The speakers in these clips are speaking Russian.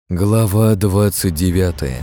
Глава 29.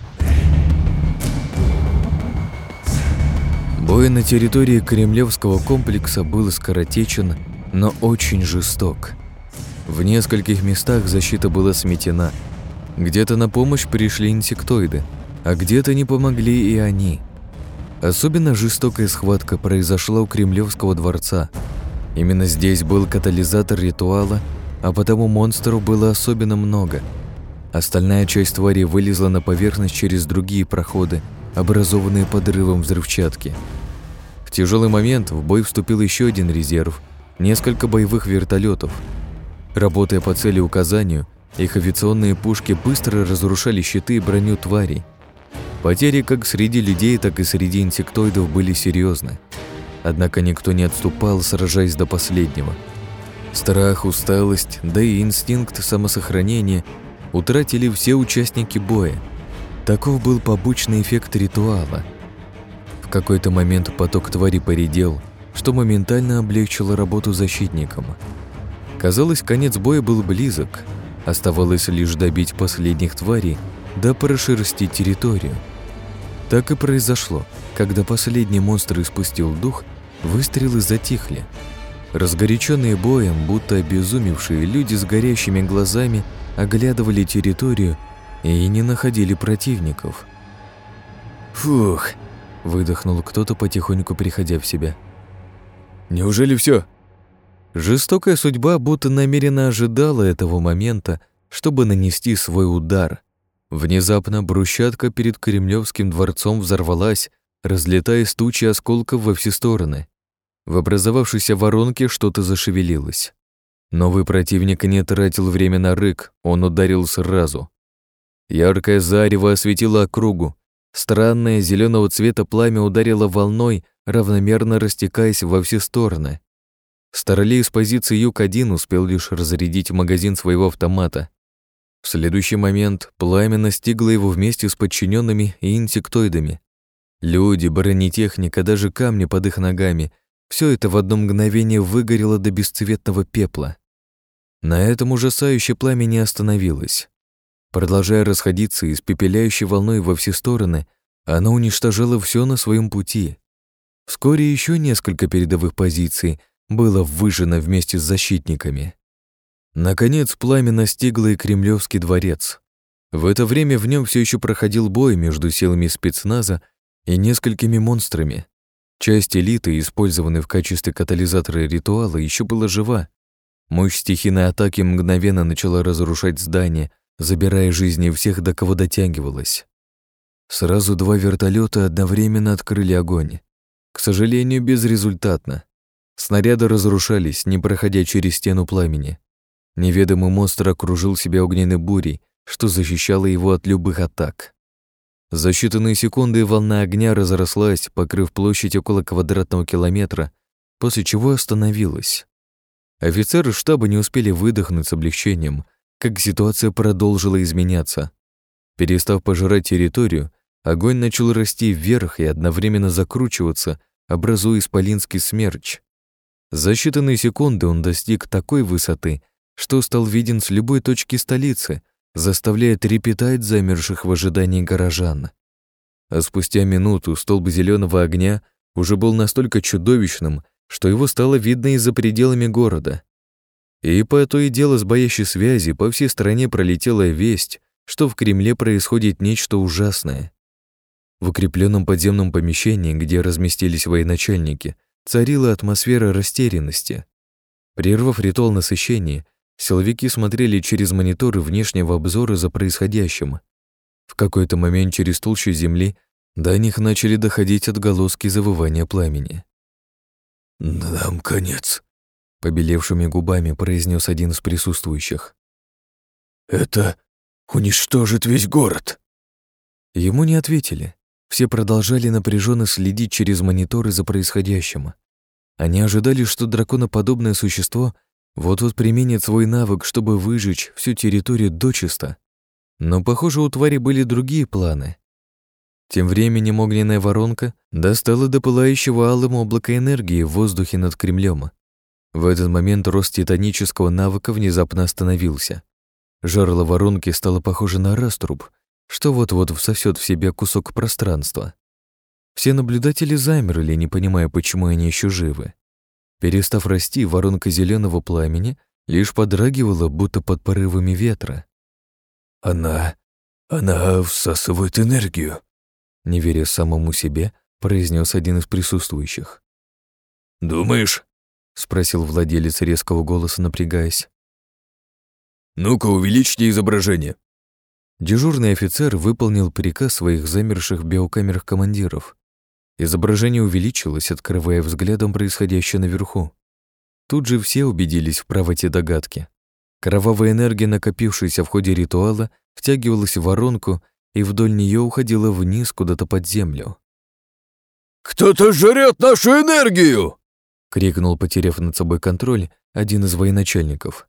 Бой на территории Кремлевского комплекса был скоротечен, но очень жесток. В нескольких местах защита была сметена. Где-то на помощь пришли инсектоиды, а где-то не помогли и они. Особенно жестокая схватка произошла у Кремлевского дворца. Именно здесь был катализатор ритуала, а потому монстров было особенно много. Остальная часть твари вылезла на поверхность через другие проходы, образованные подрывом взрывчатки. В тяжелый момент в бой вступил еще один резерв – несколько боевых вертолетов. Работая по цели указанию, их авиационные пушки быстро разрушали щиты и броню тварей. Потери как среди людей, так и среди инсектоидов были серьезны. Однако никто не отступал, сражаясь до последнего. Страх, усталость, да и инстинкт самосохранения утратили все участники боя. Таков был побочный эффект ритуала. В какой-то момент поток твари поредел, что моментально облегчило работу защитникам. Казалось, конец боя был близок. Оставалось лишь добить последних тварей, да прошерстить территорию. Так и произошло. Когда последний монстр испустил дух, выстрелы затихли. Разгоряченные боем, будто обезумевшие люди с горящими глазами оглядывали территорию и не находили противников. «Фух!» – выдохнул кто-то, потихоньку приходя в себя. «Неужели все? Жестокая судьба будто намеренно ожидала этого момента, чтобы нанести свой удар. Внезапно брусчатка перед Кремлевским дворцом взорвалась, разлетаясь тучи осколков во все стороны. В образовавшейся воронке что-то зашевелилось. Новый противник не тратил время на рык, он ударил сразу. Яркое зарево осветило округу. Странное зеленого цвета пламя ударило волной, равномерно растекаясь во все стороны. Старлей с позиции Юг-1 успел лишь разрядить магазин своего автомата. В следующий момент пламя настигло его вместе с подчиненными и инсектоидами. Люди, бронетехника, даже камни под их ногами — все это в одно мгновение выгорело до бесцветного пепла. На этом ужасающее пламя не остановилось. Продолжая расходиться испепеляющей волной во все стороны, оно уничтожало все на своем пути. Вскоре еще несколько передовых позиций было выжжено вместе с защитниками. Наконец, пламя настигло и Кремлевский дворец. В это время в нем все еще проходил бой между силами спецназа и несколькими монстрами. Часть элиты, использованной в качестве катализатора ритуала, еще была жива. Мощь стихийной атаки мгновенно начала разрушать здания, забирая жизни всех, до кого дотягивалась. Сразу два вертолета одновременно открыли огонь. К сожалению, безрезультатно. Снаряды разрушались, не проходя через стену пламени. Неведомый монстр окружил себя огненной бурей, что защищало его от любых атак. За считанные секунды волна огня разрослась, покрыв площадь около квадратного километра, после чего остановилась. Офицеры штаба не успели выдохнуть с облегчением, как ситуация продолжила изменяться. Перестав пожирать территорию, огонь начал расти вверх и одновременно закручиваться, образуя исполинский смерч. За считанные секунды он достиг такой высоты, что стал виден с любой точки столицы, заставляя трепетать замерших в ожидании горожан. А спустя минуту столб зеленого огня уже был настолько чудовищным, что его стало видно и за пределами города. И по то и дело с боящей связи по всей стране пролетела весть, что в Кремле происходит нечто ужасное. В укрепленном подземном помещении, где разместились военачальники, царила атмосфера растерянности. Прервав ритуал насыщения, силовики смотрели через мониторы внешнего обзора за происходящим. В какой-то момент через толщу земли до них начали доходить отголоски завывания пламени. «Нам конец», — побелевшими губами произнес один из присутствующих. «Это уничтожит весь город». Ему не ответили. Все продолжали напряженно следить через мониторы за происходящим. Они ожидали, что драконоподобное существо вот-вот применит свой навык, чтобы выжечь всю территорию дочисто. Но, похоже, у твари были другие планы. Тем временем огненная воронка достала до пылающего алым облака энергии в воздухе над Кремлем. В этот момент рост титанического навыка внезапно остановился. Жерло воронки стало похоже на раструб, что вот-вот всосет в себя кусок пространства. Все наблюдатели замерли, не понимая, почему они еще живы. Перестав расти, воронка зеленого пламени лишь подрагивала, будто под порывами ветра. Она всасывает энергию», — не веря самому себе, произнес один из присутствующих. «Думаешь?» — спросил владелец резкого голоса, напрягаясь. «Ну-ка, увеличьте изображение». Дежурный офицер выполнил приказ своих замерших в биокамерах командиров. Изображение увеличилось, открывая взглядом происходящее наверху. Тут же все убедились в правоте догадки. Кровавая энергия, накопившаяся в ходе ритуала, втягивалась в воронку и вдоль нее уходила вниз куда-то под землю. «Кто-то жрет нашу энергию!» — крикнул, потеряв над собой контроль, один из военачальников.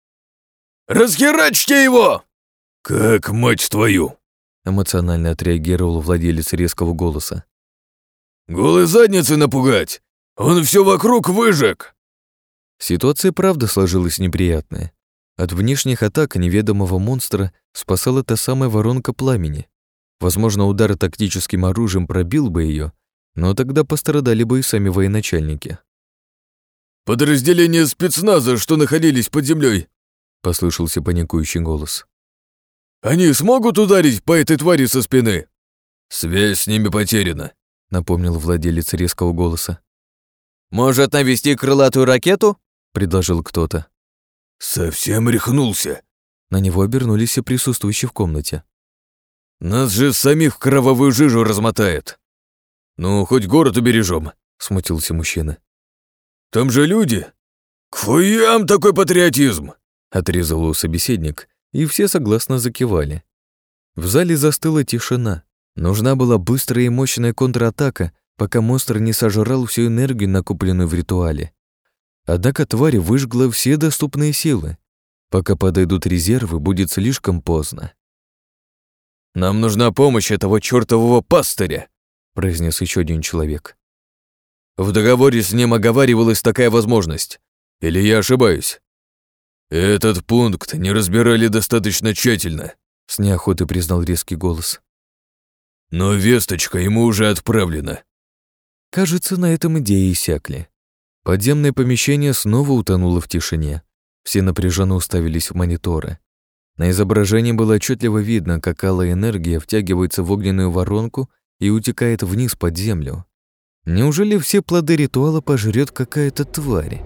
«Расхерачьте его!» «Как, мать твою!» — эмоционально отреагировал владелец резкого голоса. «Голой задницы напугать! Он все вокруг выжег!» Ситуация, правда, сложилась неприятная. От внешних атак неведомого монстра спасала та самая воронка пламени. Возможно, удар тактическим оружием пробил бы ее, но тогда пострадали бы и сами военачальники. «Подразделения спецназа, что находились под землей!» — послышался паникующий голос. «Они смогут ударить по этой твари со спины?» «Связь с ними потеряна», — напомнил владелец резкого голоса. «Может, навести крылатую ракету?» — предложил кто-то. «Совсем рехнулся!» На него обернулись все присутствующие в комнате. «Нас же самих в кровавую жижу размотает!» «Ну, хоть город убережем», — смутился мужчина. «Там же люди!» «К хуям такой патриотизм!» — отрезал его собеседник, и все согласно закивали. В зале застыла тишина. Нужна была быстрая и мощная контратака, пока монстр не сожрал всю энергию, накопленную в ритуале. Однако тварь выжгла все доступные силы. Пока подойдут резервы, будет слишком поздно. «Нам нужна помощь этого чертового пастыря», — произнес еще один человек. «В договоре с ним оговаривалась такая возможность. Или я ошибаюсь?» «Этот пункт не разбирали достаточно тщательно», — с неохотой признал резкий голос. «Но весточка ему уже отправлена». Кажется, на этом идеи иссякли. Подземное помещение снова утонуло в тишине. Все напряженно уставились в мониторы. На изображении было отчетливо видно, как алая энергия втягивается в огненную воронку и утекает вниз под землю. Неужели все плоды ритуала пожрет какая-то тварь?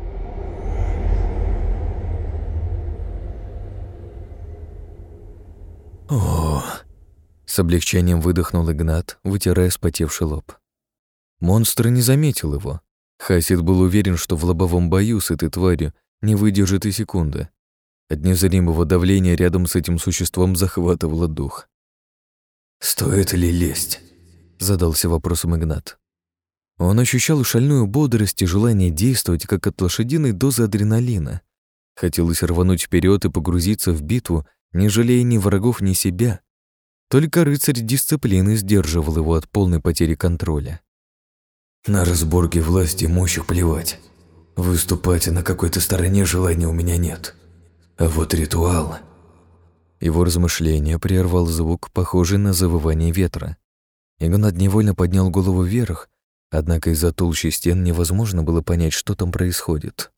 О! С облегчением выдохнул Игнат, вытирая вспотевший лоб. Монстр не заметил его. Хасид был уверен, что в лобовом бою с этой тварью не выдержит и секунды. От незримого давления рядом с этим существом захватывало дух. «Стоит ли лезть?» — задался вопросом Игнат. Он ощущал шальную бодрость и желание действовать, как от лошадиной дозы адреналина. Хотелось рвануть вперед и погрузиться в битву, не жалея ни врагов, ни себя. Только рыцарь дисциплины сдерживал его от полной потери контроля. «На разборке власти и мощи плевать. Выступать на какой-то стороне желания у меня нет. А вот ритуал...» Его размышления прервал звук, похожий на завывание ветра. Игнат невольно поднял голову вверх, однако из-за толщи стен невозможно было понять, что там происходит.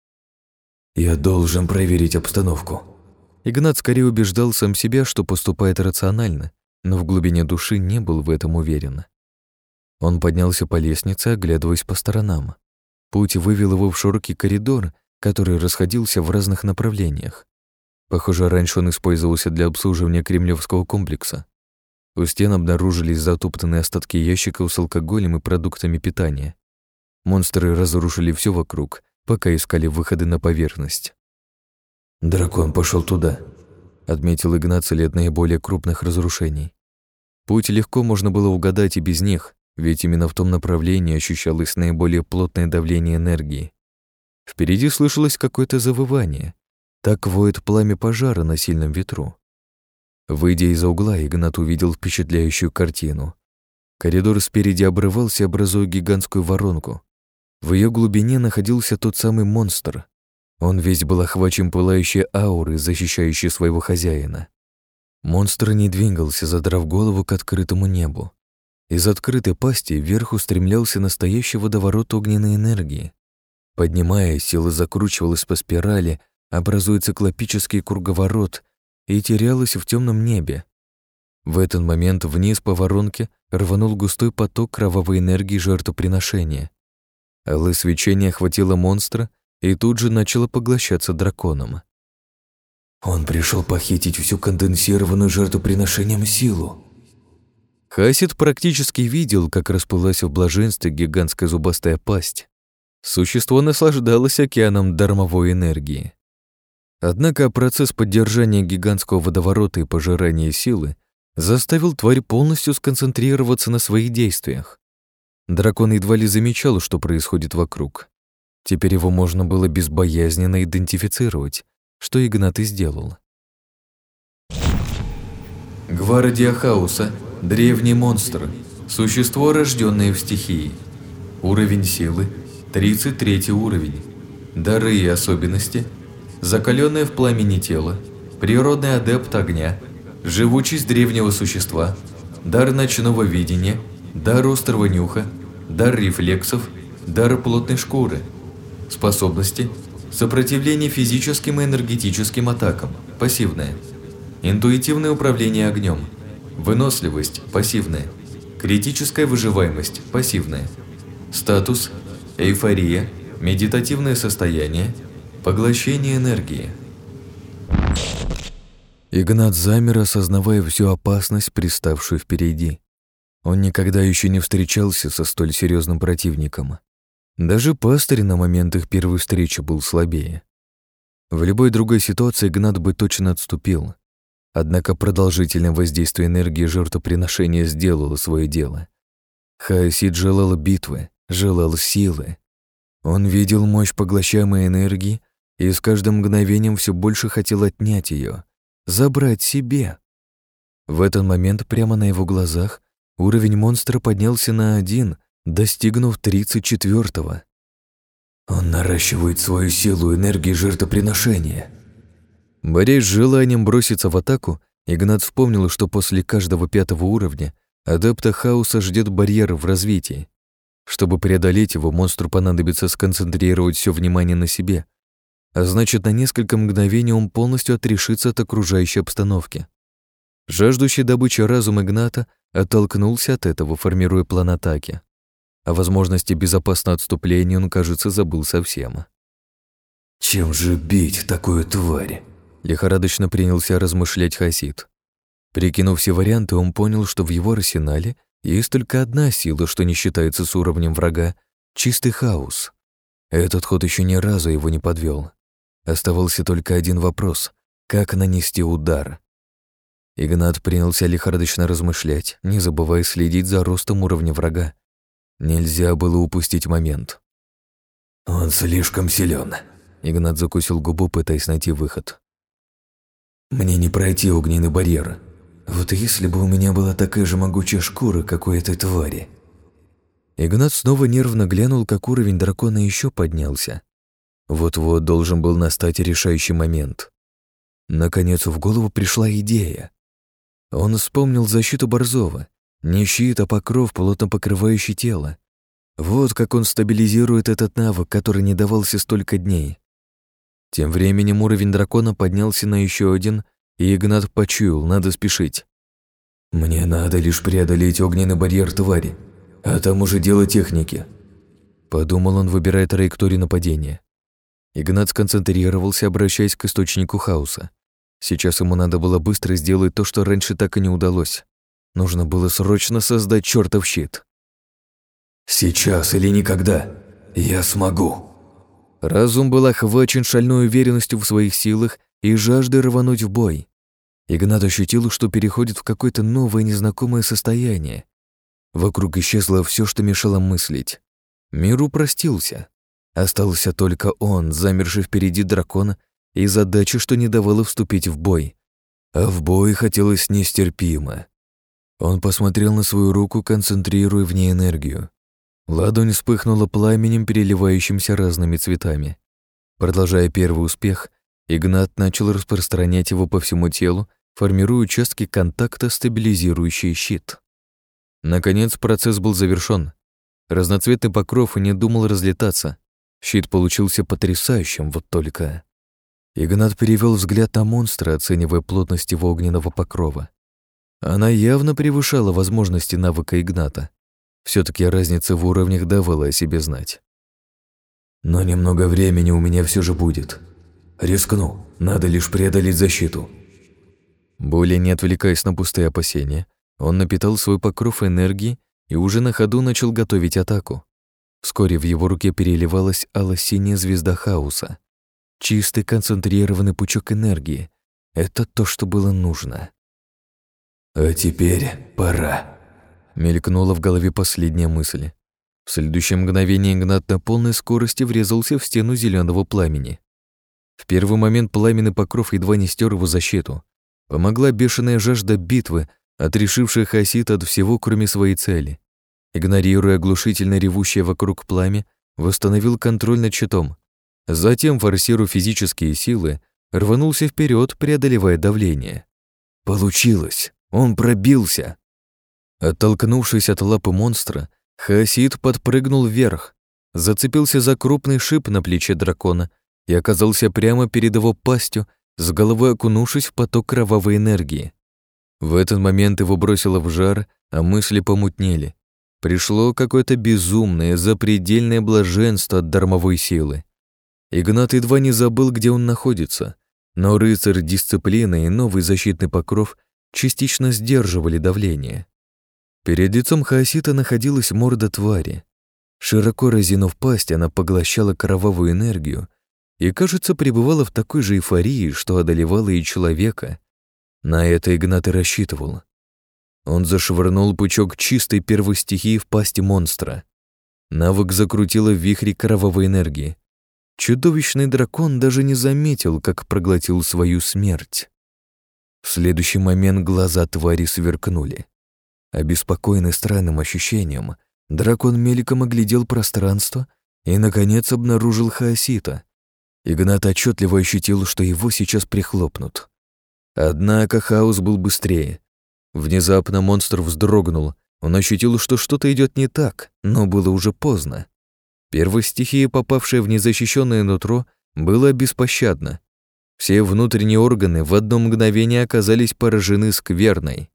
«Я должен проверить обстановку». Игнат скорее убеждал сам себя, что поступает рационально, но в глубине души не был в этом уверен. Он поднялся по лестнице, оглядываясь по сторонам. Путь вывел его в широкий коридор, который расходился в разных направлениях. Похоже, раньше он использовался для обслуживания кремлевского комплекса. У стен обнаружились затоптанные остатки ящиков с алкоголем и продуктами питания. Монстры разрушили все вокруг, пока искали выходы на поверхность. «Дракон пошел туда», — отметил Игнат след наиболее крупных разрушений. Путь легко можно было угадать и без них, ведь именно в том направлении ощущалось наиболее плотное давление энергии. Впереди слышалось какое-то завывание. Так воет пламя пожара на сильном ветру. Выйдя из-за угла, Игнат увидел впечатляющую картину. Коридор спереди обрывался, образуя гигантскую воронку. В ее глубине находился тот самый монстр. Он весь был охвачен пылающей аурой, защищающей своего хозяина. Монстр не двигался, задрав голову к открытому небу. Из открытой пасти вверх устремлялся настоящий водоворот огненной энергии. Поднимаясь, сила закручивалась по спирали, образуя циклопический круговорот и терялась в темном небе. В этот момент вниз по воронке рванул густой поток кровавой энергии жертвоприношения. Алое свечение охватило монстра и тут же начало поглощаться драконом. Он пришел похитить всю конденсированную жертвоприношением силу. Хасид практически видел, как расплылась в блаженстве гигантская зубастая пасть. Существо наслаждалось океаном дармовой энергии. Однако процесс поддержания гигантского водоворота и пожирания силы заставил тварь полностью сконцентрироваться на своих действиях. Дракон едва ли замечал, что происходит вокруг. Теперь его можно было безбоязненно идентифицировать, что Игнат и сделал. Гвардия хаоса. Древний монстр. Существо, рожденное в стихии. Уровень силы. 33 уровень. Дары и особенности. Закаленное в пламени тело. Природный адепт огня. Живучесть древнего существа. Дар ночного видения. Дар острого нюха. Дар рефлексов. Дар плотной шкуры. Способности. Сопротивление физическим и энергетическим атакам. Пассивное. Интуитивное управление огнем. Выносливость. Пассивная. Критическая выживаемость. Пассивная. Статус. Эйфория. Медитативное состояние. Поглощение энергии. Игнат замер, осознавая всю опасность, приставшую впереди. Он никогда еще не встречался со столь серьезным противником. Даже пастырь на момент их первой встречи был слабее. В любой другой ситуации Игнат бы точно отступил. Однако продолжительное воздействие энергии жертвоприношения сделало свое дело. Хаосид желал битвы, желал силы. Он видел мощь поглощаемой энергии и с каждым мгновением все больше хотел отнять ее, забрать себе. В этот момент прямо на его глазах уровень монстра поднялся на 1, достигнув 34-го. Он наращивает свою силу энергии жертвоприношения. Борясь с желанием броситься в атаку, Игнат вспомнил, что после каждого 5-го уровня адепта хаоса ждет барьер в развитии. Чтобы преодолеть его, монстру понадобится сконцентрировать все внимание на себе, а значит, на несколько мгновений он полностью отрешится от окружающей обстановки. Жаждущий добычи разум Игната оттолкнулся от этого, формируя план атаки. О возможности безопасного отступления он, кажется, забыл совсем. Чем же бить такую тварь? Лихорадочно принялся размышлять Хасид. Прикинув все варианты, он понял, что в его арсенале есть только одна сила, что не считается с уровнем врага — чистый хаос. Этот ход еще ни разу его не подвел. Оставался только один вопрос — как нанести удар? Игнат принялся лихорадочно размышлять, не забывая следить за ростом уровня врага. Нельзя было упустить момент. Он слишком силен. Игнат закусил губу, пытаясь найти выход. Мне не пройти огненный барьер. Вот если бы у меня была такая же могучая шкура, как у этой твари. Игнат снова нервно глянул, как уровень дракона еще поднялся. Вот-вот должен был настать решающий момент. Наконец в голову пришла идея. Он вспомнил защиту Борзова. Не щит, а покров, плотно покрывающий тело. Вот как он стабилизирует этот навык, который не давался столько дней. Тем временем уровень дракона поднялся на еще 1, и Игнат почуял, надо спешить. Мне надо лишь преодолеть огненный барьер твари, а там уже дело техники. Подумал он, выбирая траекторию нападения. Игнат сконцентрировался, обращаясь к источнику хаоса. Сейчас ему надо было быстро сделать то, что раньше так и не удалось. Нужно было срочно создать чертов щит. Сейчас или никогда. Я смогу. Разум был охвачен шальной уверенностью в своих силах и жаждой рвануть в бой. Игнат ощутил, что переходит в какое-то новое незнакомое состояние. Вокруг исчезло все, что мешало мыслить. Мир упростился. Остался только он, замерший впереди дракона, и задача, что не давала вступить в бой. А в бой хотелось нестерпимо. Он посмотрел на свою руку, концентрируя в ней энергию. Ладонь вспыхнула пламенем, переливающимся разными цветами. Продолжая первый успех, Игнат начал распространять его по всему телу, формируя участки контакта, стабилизирующий щит. Наконец процесс был завершён. Разноцветный покров и не думал разлетаться. Щит получился потрясающим, вот только... Игнат перевёл взгляд на монстра, оценивая плотность его огненного покрова. Она явно превышала возможности навыка Игната. Всё-таки разница в уровнях давала о себе знать. Но немного времени у меня всё же будет. Рискну, надо лишь преодолеть защиту. Более не отвлекаясь на пустые опасения, он напитал свой покров энергией и уже на ходу начал готовить атаку. Вскоре в его руке переливалась алло-синяя звезда хаоса. Чистый концентрированный пучок энергии. Это то, что было нужно. «А теперь пора», — мелькнула в голове последняя мысль. В следующее мгновение Игнат на полной скорости врезался в стену зеленого пламени. В первый момент пламенный покров едва не стер его защиту. Помогла бешеная жажда битвы, отрешившая хаосита от всего, кроме своей цели. Игнорируя оглушительно ревущее вокруг пламя, восстановил контроль над щитом. Затем, форсируя физические силы, рванулся вперед, преодолевая давление. Получилось! Он пробился! Оттолкнувшись от лапы монстра, хаосит подпрыгнул вверх, зацепился за крупный шип на плече дракона и оказался прямо перед его пастью, с головой окунувшись в поток кровавой энергии. В этот момент его бросило в жар, а мысли помутнели. Пришло какое-то безумное, запредельное блаженство от дармовой силы. Игнат едва не забыл, где он находится, но рыцарь дисциплины и новый защитный покров частично сдерживали давление. Перед лицом хаосита находилась морда твари. Широко разинув пасть, она поглощала кровавую энергию и, кажется, пребывала в такой же эйфории, что одолевала и человека. На это Игнат и рассчитывал. Он зашвырнул пучок чистой первой стихии в пасти монстра. Навык закрутило в вихре кровавой энергии. Чудовищный дракон даже не заметил, как проглотил свою смерть. В следующий момент глаза твари сверкнули. Обеспокоенный странным ощущением, дракон мельком оглядел пространство и, наконец, обнаружил хаосита. Игнат отчетливо ощутил, что его сейчас прихлопнут. Однако хаос был быстрее. Внезапно монстр вздрогнул. Он ощутил, что что-то идет не так, но было уже поздно. Первая стихия, попавшая в незащищенное нутро, была беспощадна. Все внутренние органы в одно мгновение оказались поражены скверной.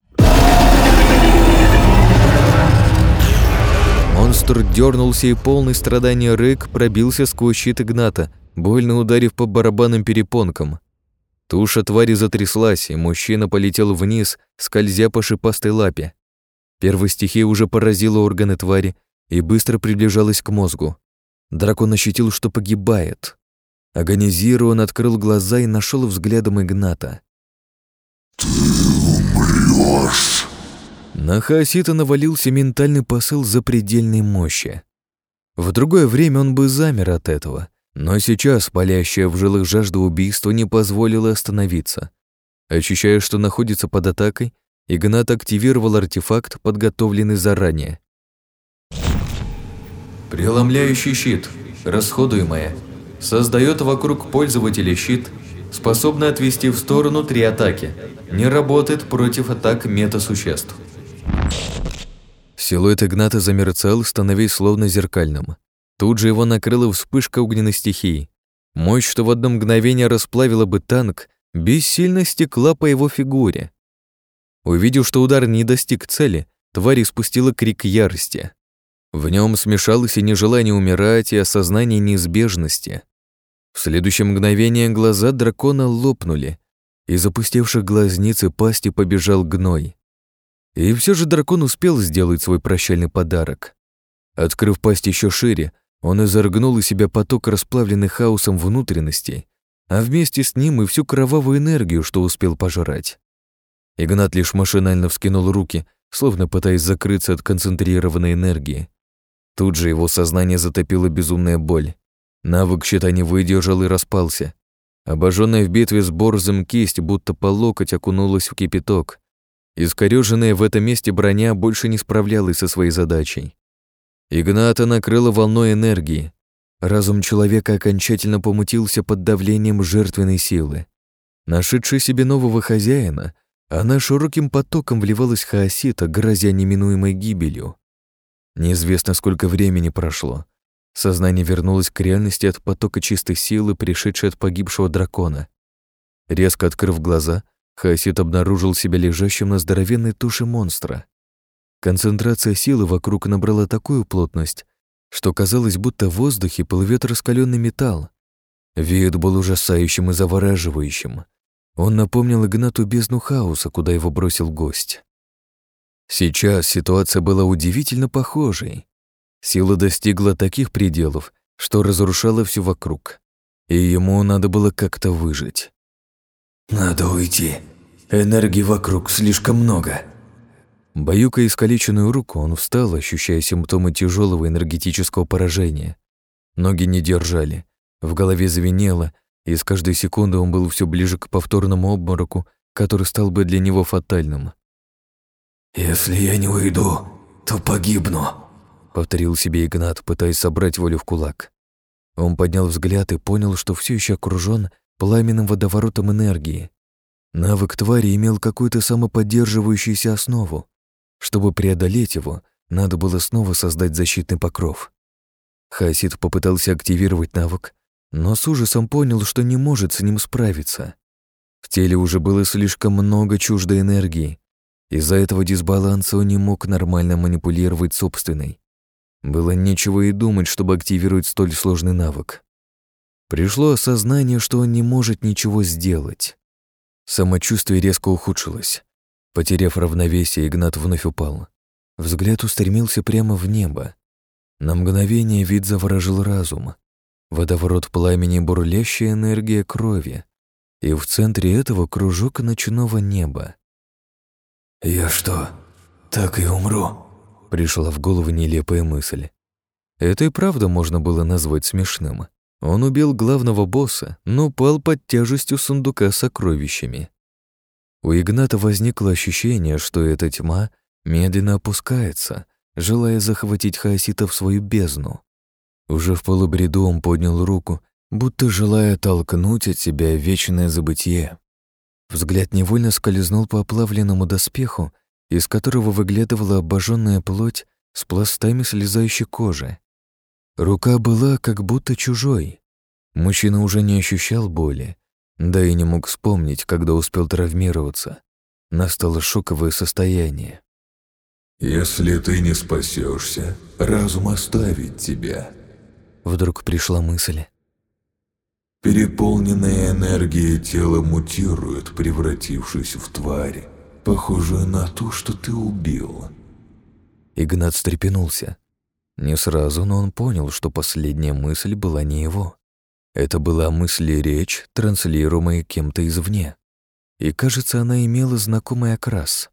Монстр дернулся, и полный страдания рык пробился сквозь щит Игната, больно ударив по барабанным перепонкам. Туша твари затряслась, и мужчина полетел вниз, скользя по шипастой лапе. Первая стихия уже поразила органы твари и быстро приближалась к мозгу. Дракон ощутил, что погибает. Агонизируя, он открыл глаза и нашел взглядом Игната. «Ты умрёшь!» На хаосита навалился ментальный посыл запредельной мощи. В другое время он бы замер от этого, но сейчас палящая в жилах жажда убийства не позволила остановиться. Ощущая, что находится под атакой, Игнат активировал артефакт, подготовленный заранее. Преломляющий щит, расходуемое, создает вокруг пользователя щит, способный отвести в сторону 3 атаки, не работает против атак метасуществ. Силуэт Игната замерцал, становясь словно зеркальным. Тут же его накрыла вспышка огненной стихии. Мощь, что в одно мгновение расплавила бы танк, бессильно стекла по его фигуре. Увидев, что удар не достиг цели, тварь испустила крик ярости. В нем смешалось и нежелание умирать, и осознание неизбежности. В следующее мгновение глаза дракона лопнули. Из опустевших глазниц и пасти побежал гной. И все же дракон успел сделать свой прощальный подарок. Открыв пасть еще шире, он изоргнул из себя поток расплавленных хаосом внутренностей, а вместе с ним и всю кровавую энергию, что успел пожрать. Игнат лишь машинально вскинул руки, словно пытаясь закрыться от концентрированной энергии. Тут же его сознание затопила безумная боль. Навык щита не выдержал и распался. Обожженная в битве с борзом кисть будто по локоть окунулась в кипяток. Искорёженная в этом месте броня больше не справлялась со своей задачей. Игната накрыла волной энергии. Разум человека окончательно помутился под давлением жертвенной силы. Нашедший себе нового хозяина, она широким потоком вливалась в хаосита, грозя неминуемой гибелью. Неизвестно, сколько времени прошло. Сознание вернулось к реальности от потока чистой силы, пришедшей от погибшего дракона. Резко открыв глаза, хаосит обнаружил себя лежащим на здоровенной туше монстра. Концентрация силы вокруг набрала такую плотность, что казалось, будто в воздухе плывет раскаленный металл. Вид был ужасающим и завораживающим. Он напомнил Игнату бездну хаоса, куда его бросил гость. Сейчас ситуация была удивительно похожей. Сила достигла таких пределов, что разрушала все вокруг, и ему надо было как-то выжить. «Надо уйти. Энергии вокруг слишком много». Баюкая искалеченную руку, он встал, ощущая симптомы тяжелого энергетического поражения. Ноги не держали, в голове звенело, и с каждой секунды он был все ближе к повторному обмороку, который стал бы для него фатальным. «Если я не уйду, то погибну», — повторил себе Игнат, пытаясь собрать волю в кулак. Он поднял взгляд и понял, что все еще окружен пламенным водоворотом энергии. Навык твари имел какую-то самоподдерживающуюся основу. Чтобы преодолеть его, надо было снова создать защитный покров. Хаосит попытался активировать навык, но с ужасом понял, что не может с ним справиться. В теле уже было слишком много чуждой энергии. Из-за этого дисбаланса он не мог нормально манипулировать собственной. Было нечего и думать, чтобы активировать столь сложный навык. Пришло осознание, что он не может ничего сделать. Самочувствие резко ухудшилось. Потеряв равновесие, Игнат вновь упал. Взгляд устремился прямо в небо. На мгновение вид заворожил разум. Водоворот пламени, бурлящая энергия крови. И в центре этого кружок ночного неба. «Я что, так и умру?» Пришла в голову нелепая мысль. Это и правда можно было назвать смешным. Он убил главного босса, но пал под тяжестью сундука с сокровищами. У Игната возникло ощущение, что эта тьма медленно опускается, желая захватить хаосита в свою бездну. Уже в полубреду он поднял руку, будто желая толкнуть от себя вечное забытье. Взгляд невольно скользнул по оплавленному доспеху, из которого выглядывала обожженная плоть с пластами слезающей кожи. Рука была как будто чужой. Мужчина уже не ощущал боли, да и не мог вспомнить, когда успел травмироваться. Настало шоковое состояние. «Если ты не спасешься, разум оставит тебя». Вдруг пришла мысль. Переполненная энергией тело мутирует, превратившись в тварь, похожую на ту, что ты убил. Игнат встрепенулся. Не сразу, но он понял, что последняя мысль была не его. Это была мысль и речь, транслируемая кем-то извне. И, кажется, она имела знакомый окрас.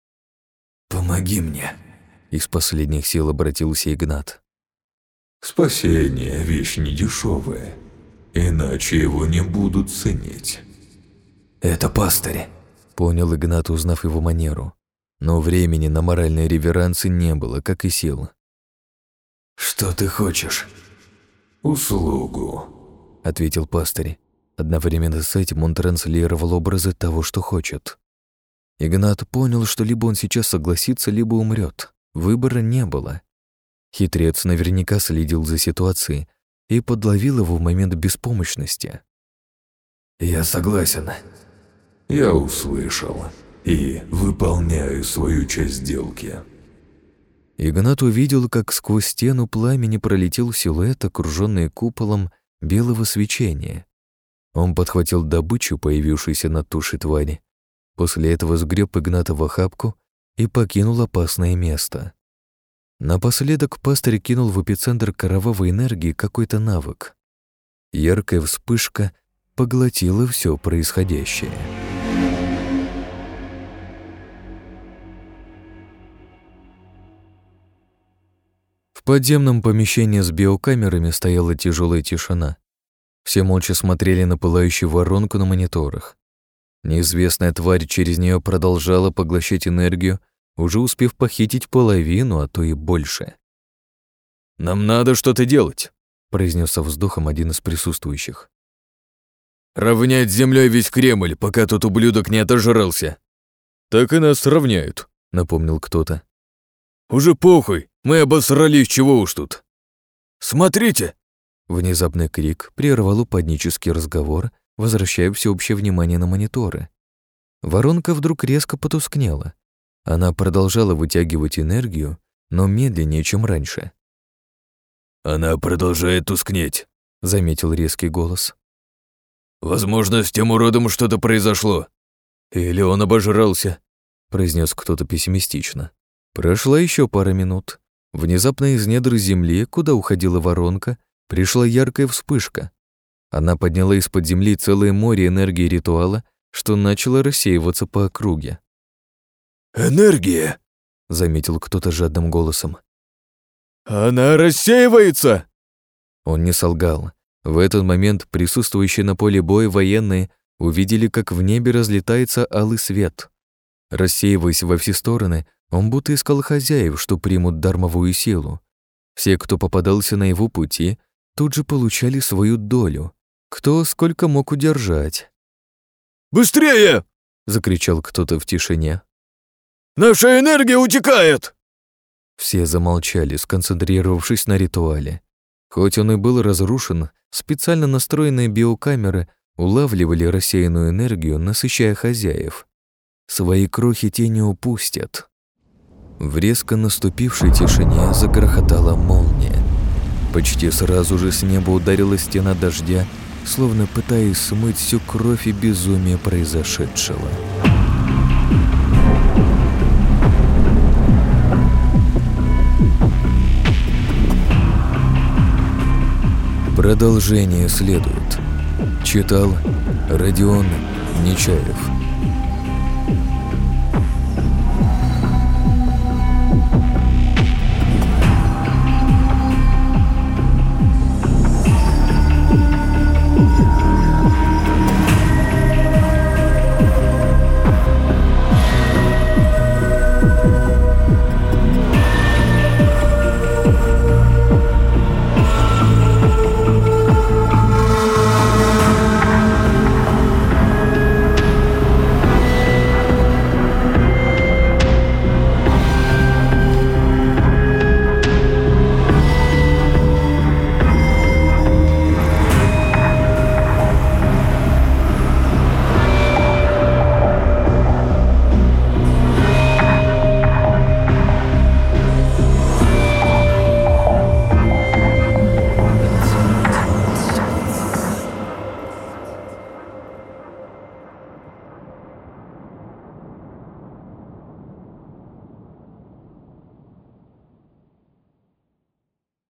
«Помоги мне», — из последних сил обратился Игнат. «Спасение — вещь недешевая, иначе его не будут ценить». «Это пастырь», — понял Игнат, узнав его манеру. Но времени на моральные реверансы не было, как и сил. «Что ты хочешь?» «Услугу», — ответил пастырь. Одновременно с этим он транслировал образы того, что хочет. Игнат понял, что либо он сейчас согласится, либо умрет. Выбора не было. Хитрец наверняка следил за ситуацией и подловил его в момент беспомощности. «Я согласен. Я услышал и выполняю свою часть сделки». Игнат увидел, как сквозь стену пламени пролетел силуэт, окруженный куполом белого свечения. Он подхватил добычу, появившуюся на туше твари. После этого сгреб Игната в охапку и покинул опасное место. Напоследок пастырь кинул в эпицентр кровавой энергии какой-то навык. Яркая вспышка поглотила все происходящее. В подземном помещении с биокамерами стояла тяжелая тишина. Все молча смотрели на пылающую воронку на мониторах. Неизвестная тварь через нее продолжала поглощать энергию, уже успев похитить половину, а то и больше. «Нам надо что-то делать», произнес со вздохом один из присутствующих. «Равнять с землей весь Кремль, пока тот ублюдок не отожрался». «Так и нас равняют», — напомнил кто-то. «Уже похуй, мы обосрались, чего уж тут». «Смотрите!» Внезапный крик прервал упаднический разговор, возвращая всеобщее внимание на мониторы. Воронка вдруг резко потускнела. Она продолжала вытягивать энергию, но медленнее, чем раньше. «Она продолжает тускнеть», — заметил резкий голос. «Возможно, с тем уродом что-то произошло. Или он обожрался», — произнес кто-то пессимистично. Прошла еще пара минут. Внезапно из недр земли, куда уходила воронка, пришла яркая вспышка. Она подняла из-под земли целое море энергии ритуала, что начало рассеиваться по округе. «Энергия!» — заметил кто-то жадным голосом. «Она рассеивается!» Он не солгал. В этот момент присутствующие на поле боя военные увидели, как в небе разлетается алый свет. Рассеиваясь во все стороны, он будто искал хозяев, что примут дармовую силу. Все, кто попадался на его пути, тут же получали свою долю. Кто сколько мог удержать. «Быстрее!» — закричал кто-то в тишине. «Наша энергия утекает!» Все замолчали, сконцентрировавшись на ритуале. Хоть он и был разрушен, специально настроенные биокамеры улавливали рассеянную энергию, насыщая хозяев. Свои крохи те не упустят. В резко наступившей тишине загрохотала молния. Почти сразу же с неба ударила стена дождя, словно пытаясь смыть всю кровь и безумие произошедшего. Продолжение следует. Читал Родион Нечаев.